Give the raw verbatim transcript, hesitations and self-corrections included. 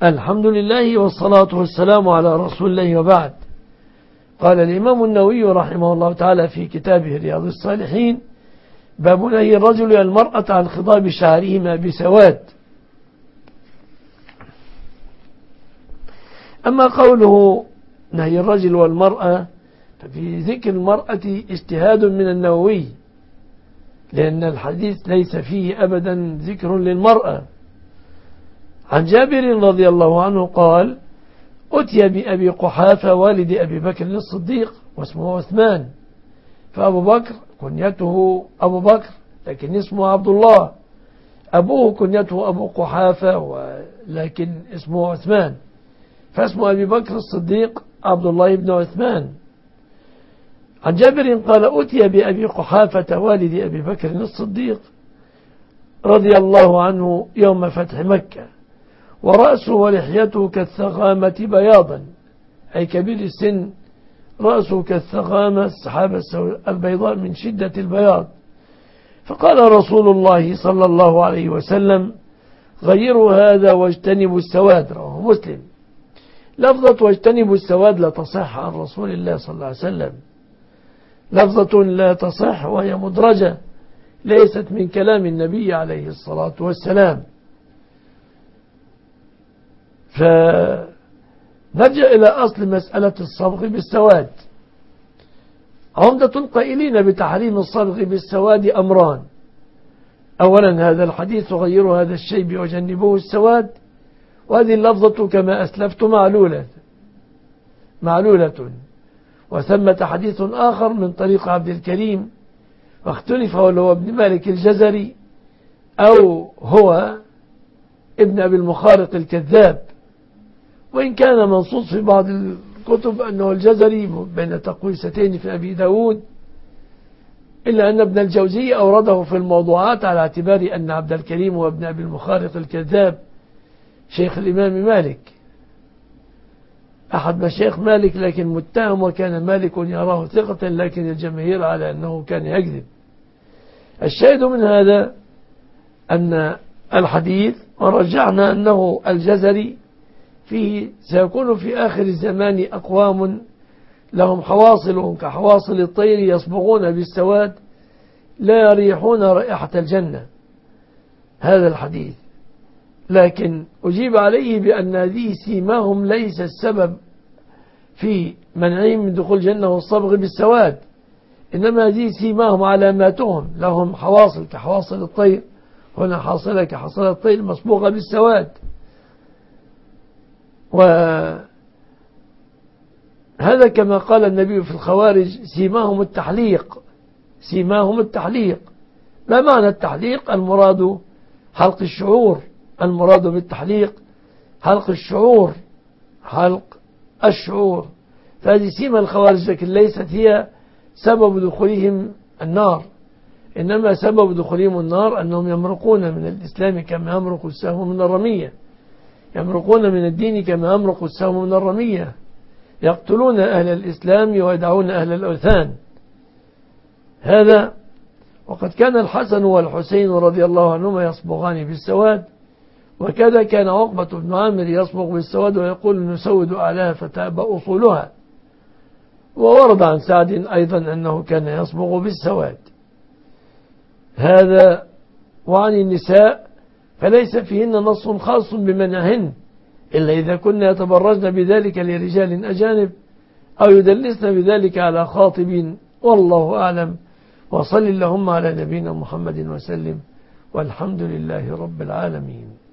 الحمد لله والصلاة والسلام على رسول الله وبعد. قال الإمام النووي رحمه الله تعالى في كتابه رياض الصالحين: باب نهي الرجل والمرأة عن خضاب شعرهما بسواد. أما قوله نهي الرجل والمرأة ففي ذكر المرأة اجتهاد من النووي، لأن الحديث ليس فيه أبدا ذكر للمرأة. عن جابر رضي الله عنه قال: أتي بأبي قحافة والد أبي بكر الصديق واسمه عثمان، فأبو بكر كنيته أبو بكر لكن اسمه عبد الله، أبوه كنيته أبو قحافة ولكن اسمه عثمان، فاسم أبي بكر الصديق عبد الله بن عثمان. عن جابر قال: أتي بأبي قحافة والد أبي بكر الصديق رضي الله عنه يوم فتح مكة، ورأسه ولحيته كالثغامة بياضا، أي كبير السن، رأسه كالثغامة السحابة البيضاء من شدة البياض. فقال رسول الله صلى الله عليه وسلم: غيروا هذا واجتنبوا السواد. رواه مسلم. لفظة واجتنبوا السواد لا تصح عن رسول الله صلى الله عليه وسلم، لفظة لا تصح وهي مدرجة ليست من كلام النبي عليه الصلاة والسلام. فنرجع إلى أصل مسألة الصبغ بالسواد. عمدة القائلين بتحريم الصبغ بالسواد أمران: أولا هذا الحديث غيروا هذا الشيب وجنبوه السواد، وهذه اللفظة كما أسلفت معلولة معلولة وثمة حديث آخر من طريق عبد الكريم، واختلف هل هو ابن مالك الجزري أو هو ابن أبي المخارق الكذاب، وإن كان منصوص في بعض الكتب أنه الجزري بين تقويستين في أبي داود، إلا أن ابن الجوزي أورده في الموضوعات على اعتبار أن عبد الكريم وابن أبي المخارق الكذاب شيخ الإمام مالك، أحد مشايخ مالك، لكن متهم، وكان مالك يراه ثقة لكن الجماهير على أنه كان يكذب. الشاهد من هذا أن الحديث ورجعنا أنه الجزري فيه سيكون في آخر الزمان أقوام لهم حواصل كحواصل الطير يصبغون بالسواد لا يريحون رائحة الجنة، هذا الحديث. لكن أجيب عليه بأن هذه سيماهم ليس السبب في منعهم من دخول الجنة والصبغ بالسواد، إنما هذه سيماهم علاماتهم، لهم حواصل كحواصل الطير، هنا حاصلة كحاصل الطير مصبوغة بالسواد. وهذا كما قال النبي في الخوارج: سيماهم التحليق، سيماهم التحليق. ما معنى التحليق؟ المراد حلق الشعور، المراد بالتحليق حلق الشعور، حلق الشعور. فهذه سيما الخوارج، لكن ليست هي سبب دخولهم النار، إنما سبب دخولهم النار أنهم يمرقون من الإسلام كما يمرق السهم من الرمية، يمرقون من الدين كما يمرق السهم من الرمية، يقتلون أهل الإسلام ويدعون أهل الأوثان. هذا وقد كان الحسن والحسين رضي الله عنهما يصبغان بالسواد، وكذا كان عقبة بن عامر يصبغ بالسواد ويقول: نسود أعلاها فتأبى أصولها. وورد عن سعد أيضا أنه كان يصبغ بالسواد. هذا. وعن النساء فليس فيهن نص خاص بمنعهن إلا إذا كنا يتبرجن بذلك لرجال أجانب أو يدلسن بذلك على خاطب، والله أعلم. وصل اللهم على نبينا محمد وسلم، والحمد لله رب العالمين.